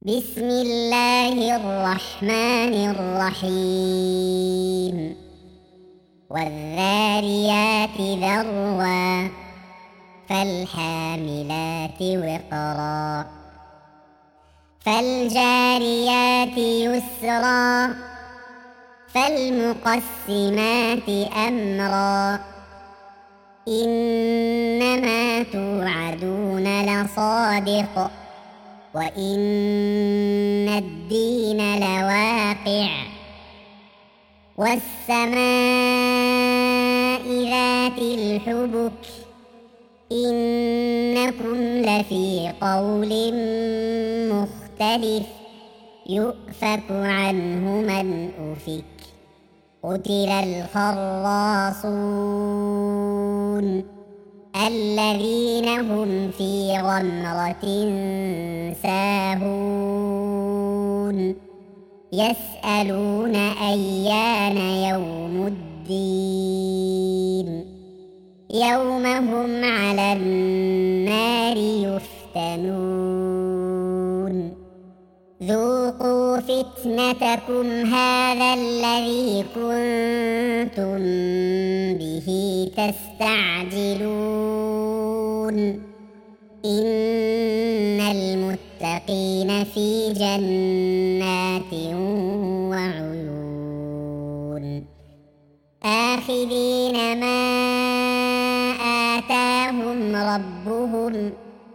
بسم الله الرحمن الرحيم والذاريات ذروا فالحاملات وقرا فالجاريات يسرا فالمقسمات أمرا إنما توعدون لصادق وإن الدين لواقع والسماء ذات الحبك إنكم لفي قول مختلف يؤفك عنه من أفك قتل الخراصون الذين هم في غمرة ساهون يسألون أيان يوم الدين يوم هم على النار يفتنون ذوقوا فتنتكم هذا الذي كنتم به تستعجلون إن المتقين في جنات وعيون آخذين ما آتاهم ربهم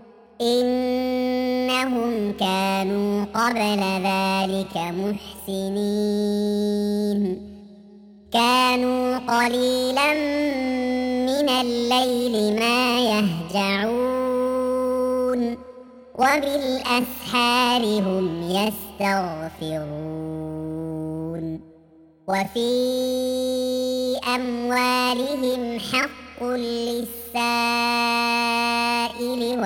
إنهم كانوا قبل ذلك محسنين كانوا قليلا من الليل ما يهجعون وبالأسحار هم يستغفرون وفي أموالهم حق للسائل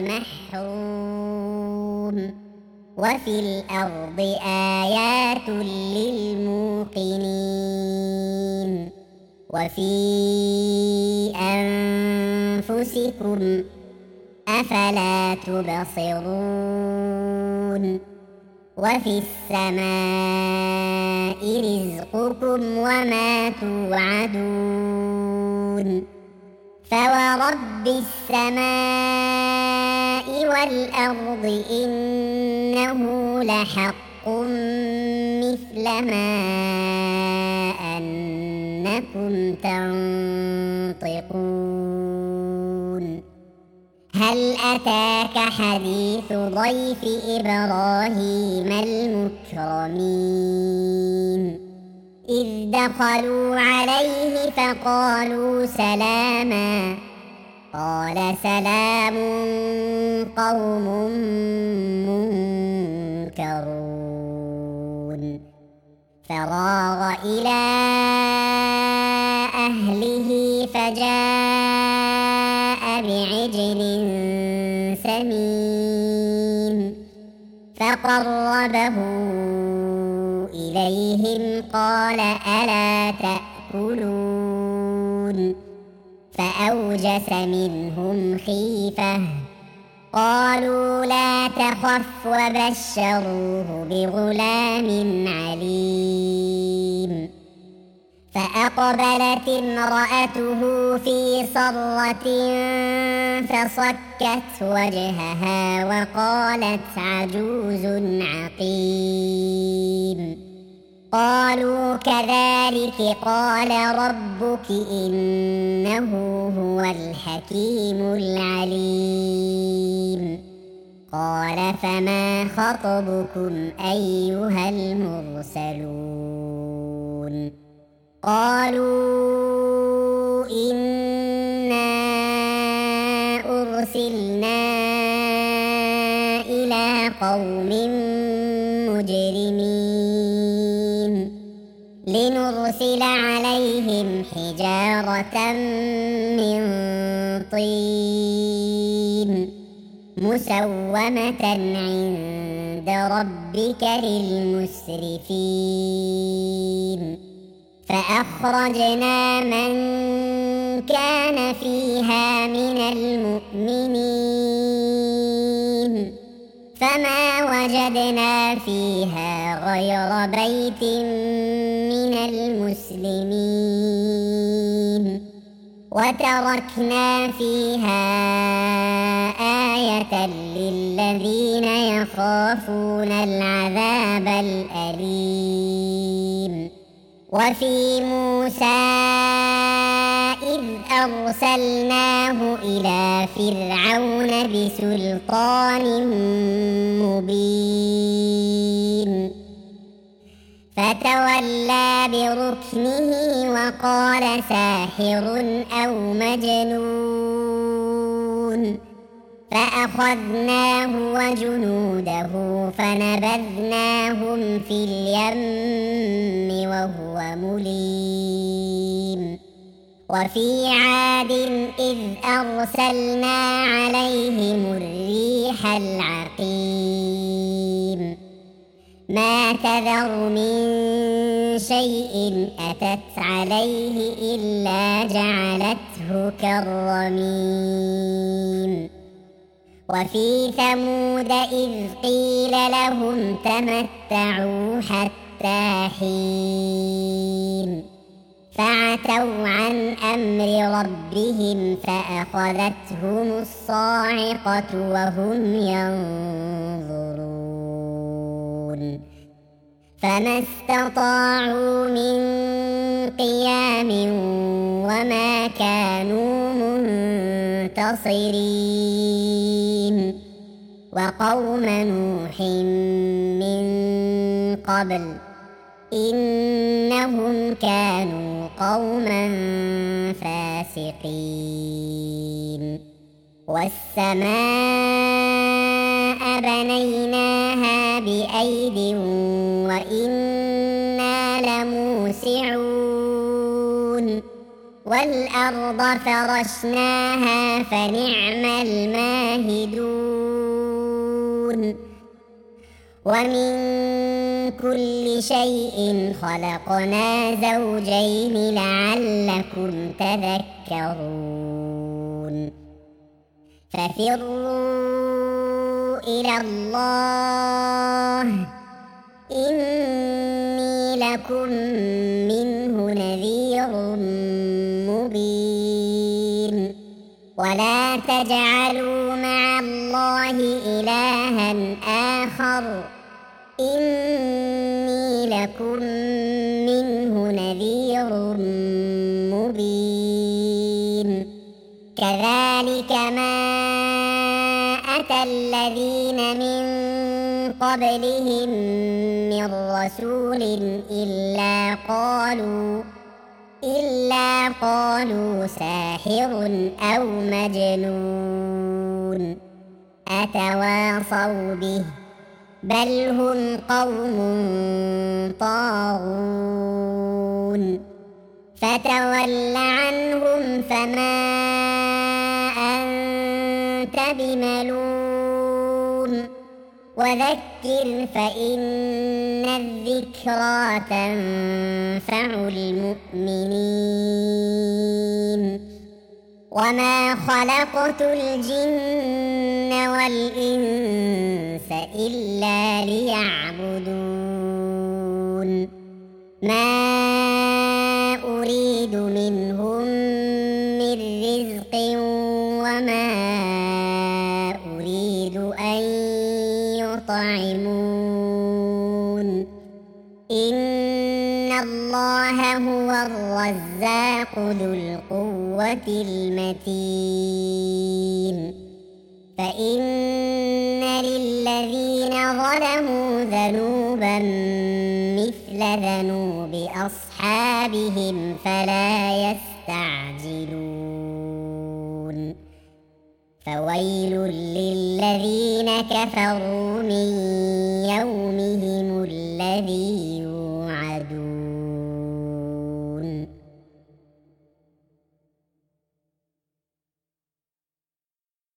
والمحروم وفي الأرض آيات للموقنين وفي أنفسكم أفلا تبصرون وفي السماء رزقكم وما توعدون فورب السماء والأرض إنه لحق مثل ما أنكم تنطقون هل أتاك حديث ضيف إبراهيم المكرمين إذ دخلوا عليه فقالوا سلاما قال سلام قوم منكرون فراغ إلى أهله فجاء بعجل سمين فقربه إليهم قال ألا تأكلون فأوجس منهم خيفة قالوا لا تخف وبشروه بغلام عليم فأقبلت امرأته في صرة فصكت وجهها وقالت عجوز عقيم قالوا كذلك قال ربك إنه هو الحكيم العليم قال فما خطبكم أيها المرسلون قالوا إنا أرسلنا إلى قوم مجرمين لنرسل عليهم حجارة من طين مسومة عند ربك للمسرفين فأخرجنا من كان فيها من المؤمنين فما وجدنا فيها غير بيت من المسلمين وتركنا فيها آية للذين يخافون العذاب الأليم وفي موسى إذ أرسلناه إلى فرعون بسلطان مبين فتولى بركنه وقال ساحر أو مجنون فأخذناه وجنوده فنبذناهم في اليم وهو مليم وفي عاد إذ أرسلنا عليهم الريح العقيم ما تذر من شيء أتت عليه إلا جعلته كالرميم وفي ثمود إذ قيل لهم تمتعوا حتى حين فعتوا عن أمر ربهم فأخذتهم الصاعقة وهم ينظرون فما استطاعوا من قيام وما كانوا منتصرين وقوم نوح من قبل إنهم كانوا قوما فاسقين والسماء بنيناها بأيد وإنا لموسعون والأرض فرشناها فنعم الماهدون ومن كل شيء خلقنا زوجين لعلكم تذكرون ففروا إلى الله إني لكم منه نذير مبين ولا تجعلوا مع الله إلها آخر إني لكم منه نذير مبين كذلك ما أتى الذين من قبلهم من رسول إلا قالوا ساحر أو مجنون أتواصوا به بل هم قوم طاغون فتول عنهم فما أنت بملوم وذكر فإن الذكرى تنفع المؤمنين وما خلقت الجن والإنس إلا ليعبدون ما أريد منهم من رزق وما أريد أن يطعمون إن الله هو الرزاق ذو القوة المتين فإن للذين ظلموا ذنوبا مثل ذنوب أصحابهم فلا يستعجلون فويل للذين كفروا من